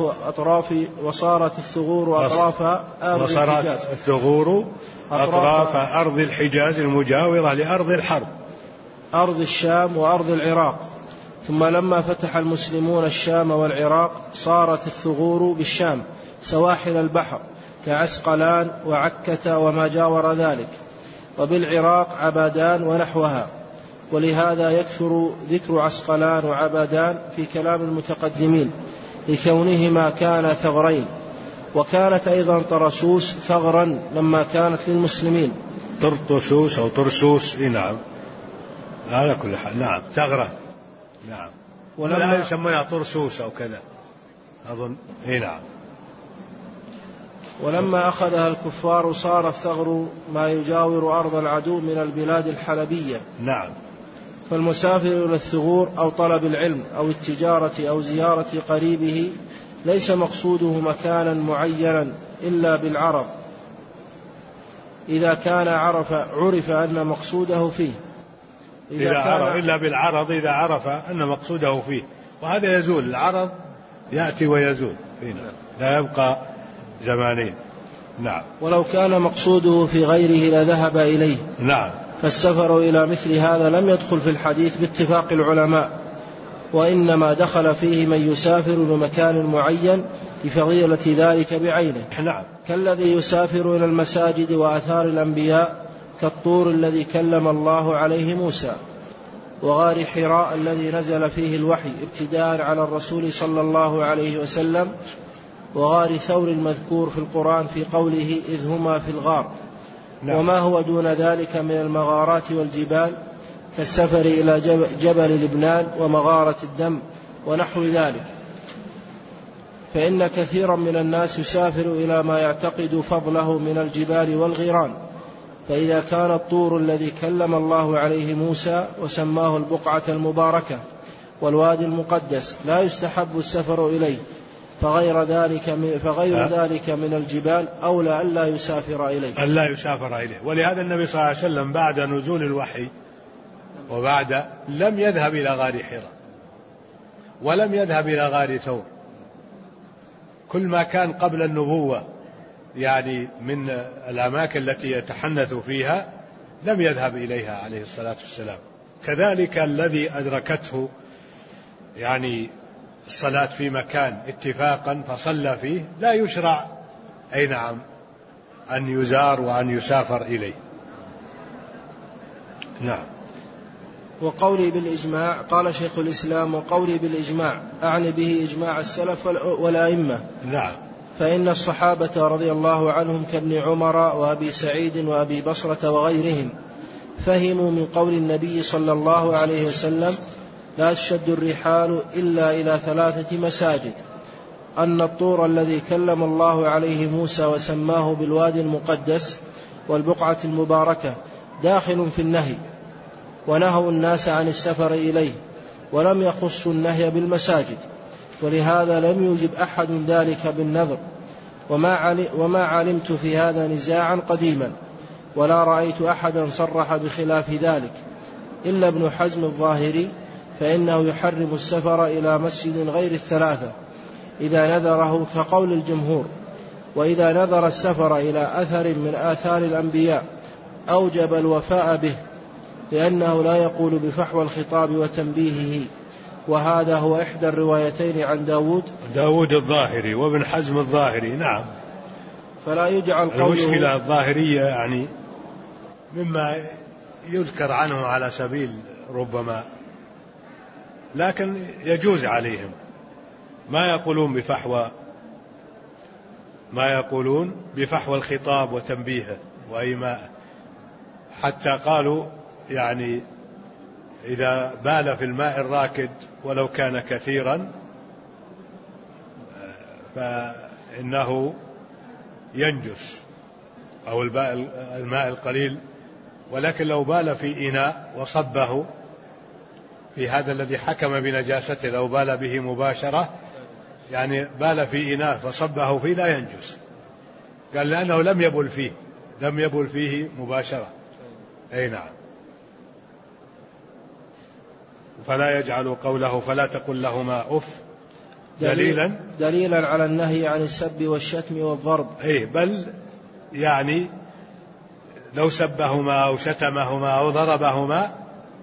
أطراف أرض الحجاز المجاورة لأرض الحرب، أرض الشام وأرض العراق. ثم لما فتح المسلمون الشام والعراق صارت الثغور بالشام سواحل البحر، كعسقلان وعكة وما جاور ذلك، وبالعراق عبادان ونحوها. ولهذا يكثر ذكر عسقلان وعبادان في كلام المتقدمين لكونهما كانا ثغرين. وكانت أيضا طرسوس ثغرا لما كانت للمسلمين. طرطشوس أو طرسوس. نعم. على كل حال. نعم. ثغرة. نعم. ولا يسمونها طرسوس أو كذا أظن. نعم. ولما أخذها الكفار صار الثغر ما يجاور أرض العدو من البلاد الحلبية. نعم. فالمسافر إلى الثغور أو طلب العلم أو التجارة أو زيارة قريبه ليس مقصوده مكانا معينا إلا بالعرض، إذا كان عرف أن مقصوده فيه. إلا بالعرض إذا عرف أن مقصوده فيه، وهذا يزول. العرض يأتي ويزول، لا يبقى زمانين. نعم. ولو كان مقصوده في غيره لذهب إليه. نعم. فالسفر إلى مثل هذا لم يدخل في الحديث باتفاق العلماء، وإنما دخل فيه من يسافر لمكان معين بفضيلة ذلك بعينه. نعم. كالذي يسافر إلى المساجد وآثار الأنبياء، كالطور الذي كلم الله عليه موسى، وغار حراء الذي نزل فيه الوحي ابتداء على الرسول صلى الله عليه وسلم، وغار ثور المذكور في القرآن في قوله إذ هما في الغار. نعم. وما هو دون ذلك من المغارات والجبال، كالسفر إلى جبل لبنان ومغارة الدم ونحو ذلك. فإن كثيرا من الناس يسافر إلى ما يعتقد فضله من الجبال والغيران. فإذا كان الطور الذي كلم الله عليه موسى وسماه البقعة المباركة والوادي المقدس لا يستحب السفر إليه، فغير ذلك من الجبال أولى ألا يسافر إليه. ولهذا النبي صلى الله عليه وسلم بعد نزول الوحي وبعد لم يذهب إلى غار حراء ولم يذهب إلى غار ثور. كل ما كان قبل النبوة يعني من الأماكن التي يتحنث فيها لم يذهب إليها عليه الصلاة والسلام. كذلك الذي أدركته يعني الصلاة في مكان اتفاقا فصلى فيه لا يشرع أن يزار وأن يسافر إليه. نعم. وقولي بالإجماع، قال شيخ الإسلام: وقولي بالإجماع أعني به إجماع السلف والأئمة. نعم. فإن الصحابة رضي الله عنهم كابن عمر وأبي سعيد وأبي بصرة وغيرهم فهموا من قول النبي صلى الله عليه وسلم: لا تشد الرحال إلا إلى 3 مساجد: أن الطور الذي كلم الله عليه موسى وسماه بالوادي المقدس والبقعة المباركة داخل في النهي، ونهوا الناس عن السفر إليه، ولم يخصوا النهي بالمساجد، ولهذا لم يوجب أحد ذلك بالنذر. وما علمت في هذا نزاعا قديما، ولا رأيت أحدا صرح بخلاف ذلك إلا ابن حزم الظاهري، فإنه يحرم السفر إلى مسجد غير 3 إذا نذره كقول الجمهور، وإذا نذر السفر إلى أثر من آثار الأنبياء أوجب الوفاء به، لأنه لا يقول بفحوى الخطاب وتنبيهه، وهذا هو إحدى الروايتين عن داود الظاهري وابن حزم الظاهري. نعم. فلا يجعل قوله المشكلة الظاهرية يعني مما يذكر عنه على سبيل ربما، لكن يجوز عليهم ما يقولون بفحوى الخطاب وتنبيهه وإيماءه، حتى قالوا يعني إذا بال في الماء الراكد ولو كان كثيرا فإنه ينجس، أو الماء القليل، ولكن لو بال في إناء وصبه في هذا الذي حكم بنجاسته، لو بال به مباشرة يعني بال في إناء فصبه فيه لا ينجس، قال لأنه لم يبل فيه مباشرة. أي نعم. فلا يجعل قوله فلا تقل لهما أف دليلا على النهي عن السب والشتم والضرب. بل يعني لو سبهما أو شتمهما أو ضربهما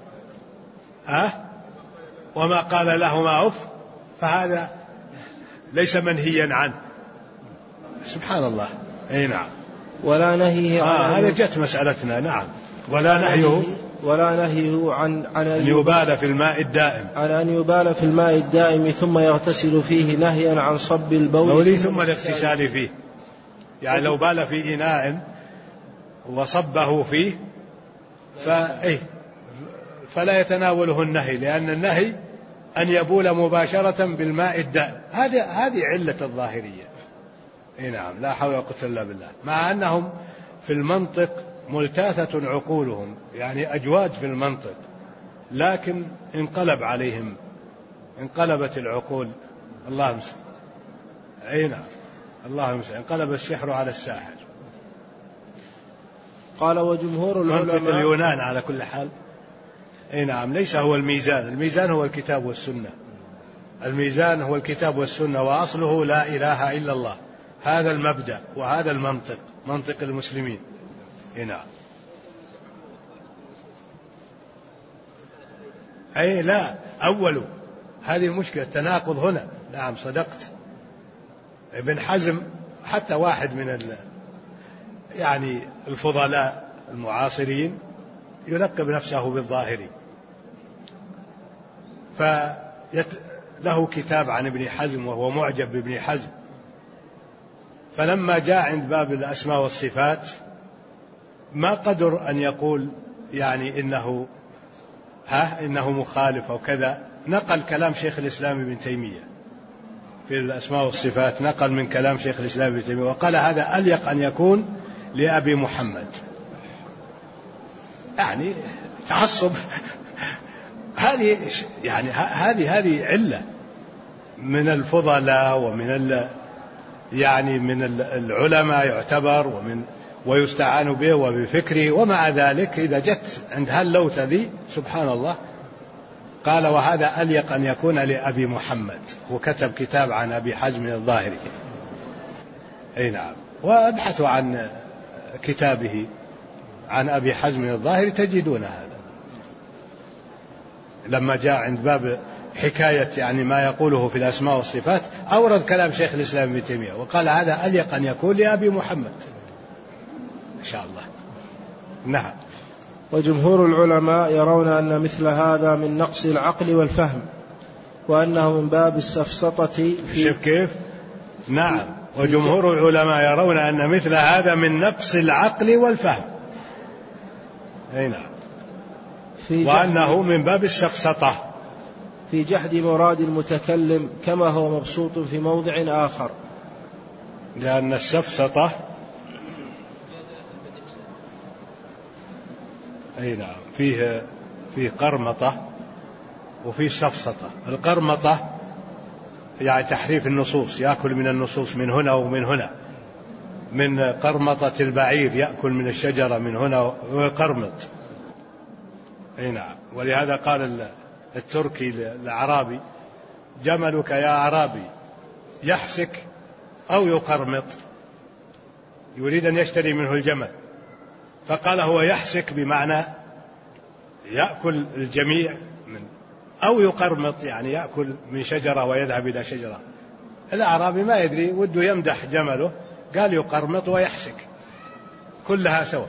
وما قال لهما أف فهذا ليس منهيا عنه. سبحان الله. نعم. ولا نهيه هذا جت مسألتنا. نعم. ولا نهيه عن أن يبال في الماء الدائم، عن أن يبال في الماء الدائم ثم يغتسل فيه، نهيا عن صب البول ثم الاغتسال فيه. يعني لو بال في إناء وصبه فيه فلا يتناوله النهي، لأن النهي أن يبول مباشرة بالماء الدائم. هذه علة الظاهرية. نعم. لا حول ولا قوة إلا بالله. مع أنهم في المنطق ملتاثة عقولهم، يعني أجواد في المنطق، لكن انقلبت العقول. الله المستعان. نعم. الله المستعان. انقلب السحر على الساحر. قال وجمهور العلماء منطق اليونان على كل حال. نعم. ليس هو الميزان هو الكتاب والسنة. الميزان هو الكتاب والسنة، وأصله لا إله إلا الله. هذا المبدأ وهذا المنطق، منطق المسلمين. نعم. لا أول هذه المشكلة، التناقض هنا. نعم صدقت. ابن حزم حتى واحد من يعني الفضلاء المعاصرين يلقب نفسه بالظاهري، فله كتاب عن ابن حزم وهو معجب بابن حزم، فلما جاء عند باب الأسماء والصفات ما قدر أن يقول يعني إنه مخالف أو كذا، نقل كلام شيخ الإسلام ابن تيمية في الأسماء والصفات، نقل من كلام شيخ الإسلام ابن تيمية وقال هذا أليق أن يكون لأبي محمد. يعني تعصب. هذه علة من الفضلاء ومن يعني من العلماء يعتبر ويستعان به وبفكره، ومع ذلك إذا جت عند هاللوثة ذي سبحان الله قال وهذا أليق أن يكون لأبي محمد، وكتب كتاب عن أبي حزم الظاهري. نعم. وابحثوا عن كتابه عن أبي حزم الظاهري تجدون هذا. لما جاء عند باب حكاية يعني ما يقوله في الأسماء والصفات أورد كلام شيخ الإسلام ابن تيمية وقال هذا أليق أن يكون لأبي محمد إن شاء الله. نعم. وجمهور العلماء يرون أن مثل هذا من نقص العقل والفهم، وأنه من باب السفسطة شوف كيف. نعم. وجمهور العلماء يرون أن مثل هذا من نقص العقل والفهم. نعم. وأنه من باب السفسطة، في جحد مراد المتكلم كما هو مبسوط في موضع آخر. لأن السفسطة أي نعم فيه قرمطة وفيه سفسطة. القرمطة يعني تحريف النصوص، يأكل من النصوص من هنا ومن هنا، من قرمطة البعير يأكل من الشجرة من هنا ويقرمط. أي نعم. ولهذا قال التركي للأعرابي: جملك يا أعرابي يحسك أو يقرمط، يريد أن يشتري منه الجمل، فقال هو يحسك بمعنى يأكل الجميع أو يقرمط يعني يأكل من شجرة ويذهب إلى شجرة. الأعرابي ما يدري، وده يمدح جمله، قال يقرمط ويحسك كلها سوا.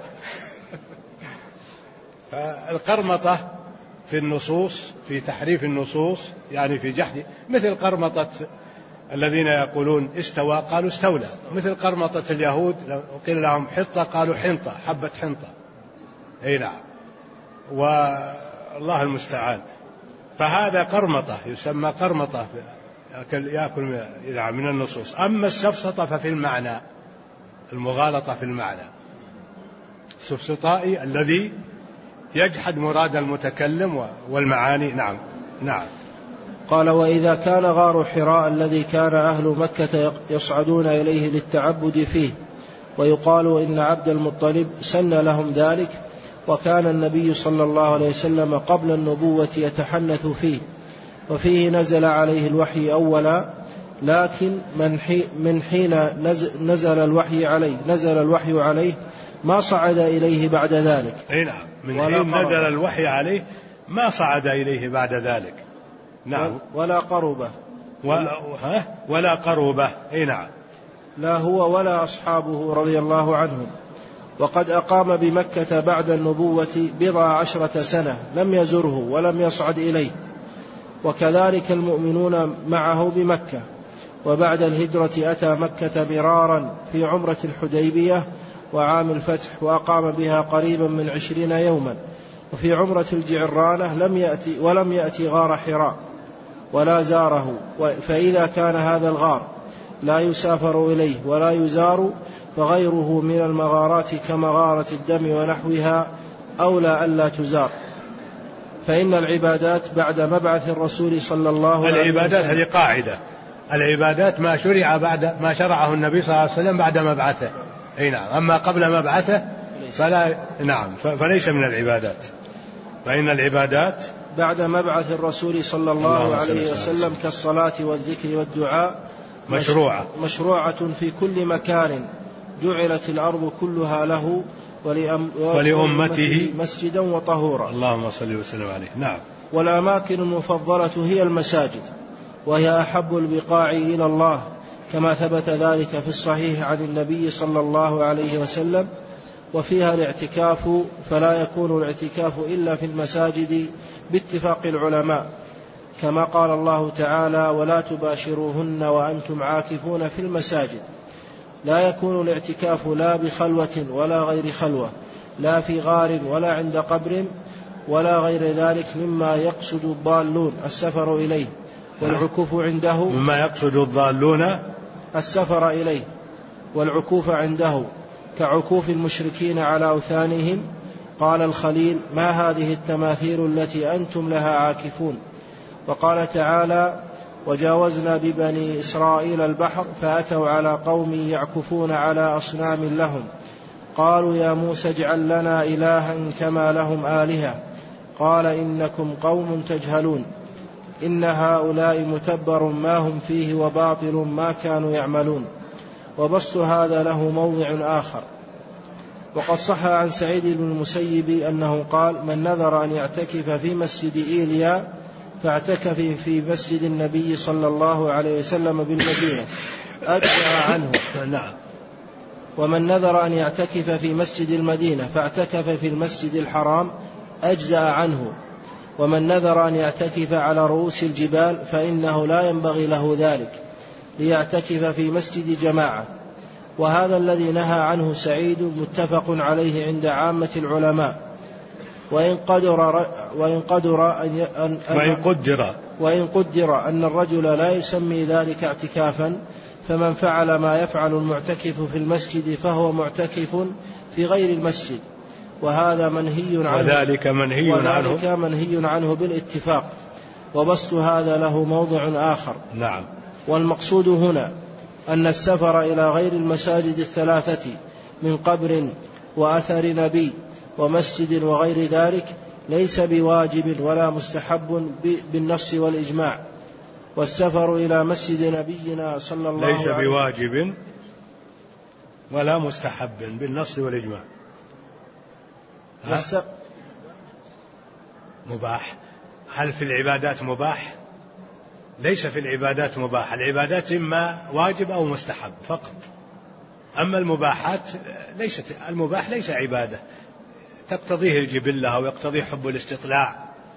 فالقرمطة في النصوص، في تحريف النصوص، يعني في جحد، مثل قرمطة الذين يقولون استوى قالوا استولى، مثل قرمطة اليهود لو قيل لهم حطة قالوا حنطة، حبة حنطة. أي نعم. والله المستعان. فهذا قرمطة، يسمى قرمطة، يأكل من النصوص. أما السفسطة ففي المعنى، المغالطة في المعنى. السفسطائي الذي يجحد مراد المتكلم والمعاني. نعم نعم. قال: وإذا كان غار حراء الذي كان أهل مكة يصعدون إليه للتعبد فيه، ويقال إن عبد المطلب سن لهم ذلك، وكان النبي صلى الله عليه وسلم قبل النبوة يتحنث فيه، وفيه نزل عليه الوحي أولا، لكن من حين نزل الوحي عليه ما صعد إليه بعد ذلك. أي نعم. من حين نزل الوحي عليه ما صعد إليه بعد ذلك. نعم. ولا قربه. ولا قربه. أي نعم. لا هو ولا أصحابه رضي الله عنهم. وقد أقام بمكة بعد النبوة 10 سنة، لم يزره ولم يصعد إليه، وكذلك المؤمنون معه بمكة. وبعد الهجرة أتى مكة مرارا في عمرة الحديبية وعام الفتح، وأقام بها قريبا من 20 يوما. وفي عمرة الجعرانة ولم يأتي غار حراء ولا زاره. فإذا كان هذا الغار لا يسافر إليه ولا يزار، فغيره من المغارات كمغارة الدم ونحوها أولى ألا تزار. فإن العبادات بعد مبعث الرسول صلى الله عليه وسلم، العبادات هذه قاعدة، العبادات ما شرع بعد ما شرعه النبي صلى الله عليه وسلم بعد مبعثه. أي نعم. أما قبل مبعثه فلا. نعم. فليس من العبادات. فإن العبادات بعد مبعث الرسول صلى الله عليه وسلم كالصلاة والذكر والدعاء مشروعة في كل مكان، جعلت الأرض كلها له ولأمته مسجدا وطهورا. اللهم صل وسلم عليه. نعم. والأماكن المفضلة هي المساجد، وهي أحب البقاع إلى الله، كما ثبت ذلك في الصحيح عن النبي صلى الله عليه وسلم. وفيها الاعتكاف، فلا يكون الاعتكاف إلا في المساجد باتفاق العلماء، كما قال الله تعالى: ولا تباشروهن وأنتم عاكفون في المساجد. لا يكون الاعتكاف لا بخلوة ولا غير خلوة، لا في غار ولا عند قبر ولا غير ذلك مما يقصد الضالون السفر إليه، والعكوف عنده مما يقصد الضالون السفر إليه، والعكوف عنده كعكوف المشركين على أوثانهم. قال الخليل: ما هذه التماثيل التي أنتم لها عاكفون؟ وقال تعالى: وجاوزنا ببني إسرائيل البحر فأتوا على قوم يعكفون على أصنام لهم، قالوا يا موسى اجعل لنا إلها كما لهم آلهة، قال إنكم قوم تجهلون، إن هؤلاء متبر ما هم فيه وباطل ما كانوا يعملون. وبسط هذا له موضع آخر. وقد صح عن سعيد بن المسيب أنه قال: من نذر أن يعتكف في مسجد إيليا فاعتكف في مسجد النبي صلى الله عليه وسلم بالمدينة أجزأ عنه. ومن نذر أن يعتكف في مسجد المدينة فاعتكف في المسجد الحرام أجزأ عنه. ومن نذر أن يعتكف على رؤوس الجبال فإنه لا ينبغي له ذلك، ليعتكف في مسجد جماعة. وهذا الذي نهى عنه سعيد متفق عليه عند عامة العلماء. وإن قدر وإن قدر أن الرجل لا يسمي ذلك اعتكافا فمن فعل ما يفعل المعتكف في المسجد فهو معتكف في غير المسجد، وهذا منهي عنه، وذلك منهي عنه بالاتفاق، وبسط هذا له موضع آخر. نعم. والمقصود هنا أن السفر إلى غير المساجد الثلاثة من قبر وأثر نبي ومسجد وغير ذلك ليس بواجب ولا مستحب بالنص والإجماع. والسفر إلى مسجد نبينا صلى الله عليه وسلم ليس بواجب ولا مستحب بالنص والإجماع. مباح. هل في العبادات مباح؟ ليس في العبادات مباح، العبادات إما واجب أو مستحب فقط. أما المباحات المباح ليس عبادة تقتضيه الجبلة أو يقتضيه حب الاستطلاع.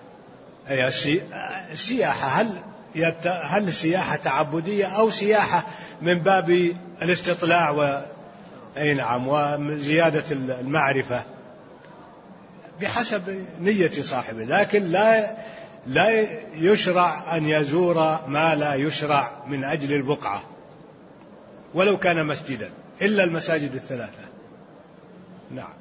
السياحة هل السياحة تعبدية أو سياحة من باب الاستطلاع نعم وزيادة المعرفة بحسب نية صاحبه، لكن لا يشرع أن يزور ما لا يشرع من أجل البقعة ولو كان مسجدا إلا المساجد الثلاثة. نعم.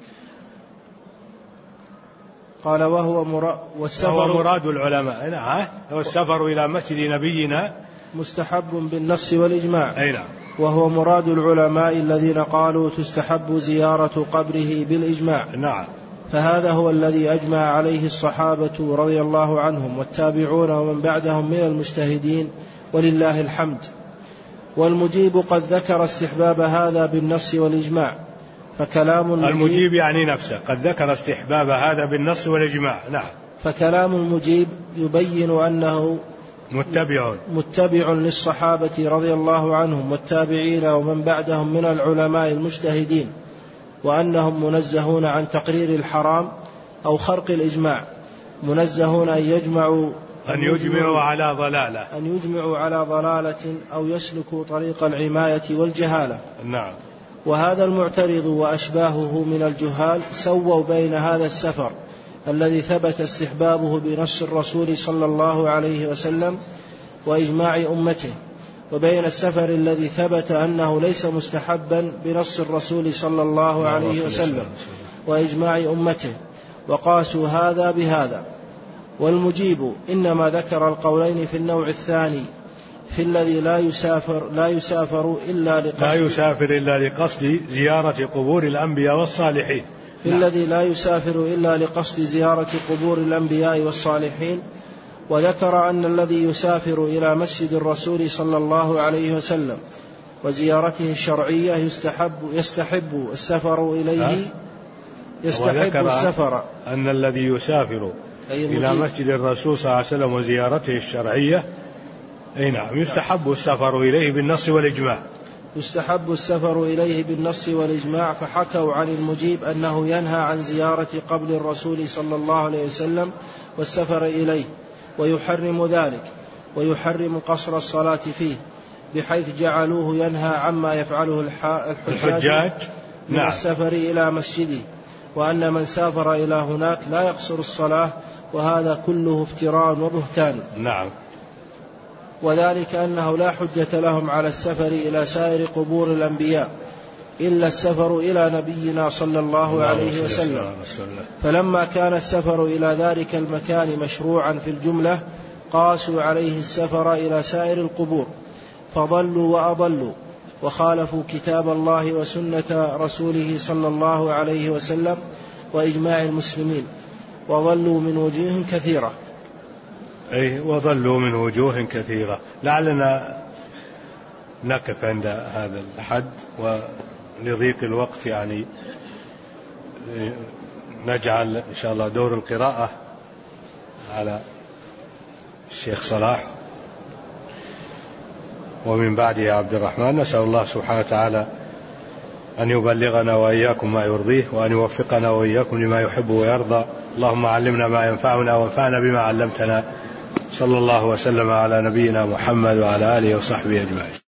قال وهو مراد العلماء. نعم. والسفر إلى مسجد نبينا مستحب بالنص والإجماع. نعم. وهو مراد العلماء الذين قالوا تستحب زيارة قبره بالإجماع. نعم. فهذا هو الذي أجمع عليه الصحابة رضي الله عنهم والتابعون ومن بعدهم من المجتهدين ولله الحمد. والمجيب قد ذكر استحباب هذا بالنص والإجماع، فكلام المجيب يعني نفسه قد ذكر استحباب هذا بالنص والإجماع. نعم. فكلام المجيب يبين أنه متبع للصحابة رضي الله عنهم والتابعين ومن بعدهم من العلماء المجتهدين، وأنهم منزهون عن تقرير الحرام أو خرق الإجماع، منزهون أن يجمعوا على ضلالة أو يسلكوا طريق العماية والجهالة. نعم. وهذا المعترض وأشباهه من الجهال سووا بين هذا السفر الذي ثبت استحبابه بنص الرسول صلى الله عليه وسلم وإجماع أمته، وبين السفر الذي ثبت أنه ليس مستحبا بنص الرسول صلى الله عليه وسلم وإجماع أمته، وقاسوا هذا بهذا. والمجيب إنما ذكر القولين في النوع الثاني في الذي لا يسافر إلا لقصد زيارة قبور الأنبياء والصالحين. في الذي لا يسافر إلا لقصد زيارة قبور الأنبياء والصالحين. وذكر أن الذي يسافر إلى مسجد الرسول صلى الله عليه وسلم وزيارته الشرعية يستحب السفر إليه. أن الذي يسافر إلى مسجد الرسول صلى الله عليه وسلم وزيارته الشرعية نعم يستحب السفر إليه بالنص والإجماع. فحكوا عن المجيب أنه ينهى عن زيارة قبر الرسول صلى الله عليه وسلم والسفر إليه، ويحرم ذلك، ويحرم قصر الصلاة فيه، بحيث جعلوه ينهى عما يفعله الحجاج من السفر إلى مسجده، وأن من سافر إلى هناك لا يقصر الصلاة، وهذا كله افتراء وبهتان. نعم. وذلك أنه لا حجة لهم على السفر إلى سائر قبور الأنبياء إلا السفر إلى نبينا صلى الله عليه وسلم. فلما كان السفر إلى ذلك المكان مشروعا في الجملة قاسوا عليه السفر إلى سائر القبور، فضلوا وأضلوا وخالفوا كتاب الله وسنة رسوله صلى الله عليه وسلم وإجماع المسلمين، وضلوا من وجوه كثيرة. وضلوا من وجوه كثيرة. لعلنا نقف عند هذا الحد، ولضيق الوقت يعني نجعل إن شاء الله دور القراءة على الشيخ صلاح ومن بعده عبد الرحمن. نسأل الله سبحانه وتعالى أن يبلغنا وإياكم ما يرضيه، وأن يوفقنا وإياكم لما يحب ويرضى. اللهم علمنا ما ينفعنا وانفعنا بما علمتنا. صلى الله وسلم على نبينا محمد وعلى آله وصحبه أجمعين.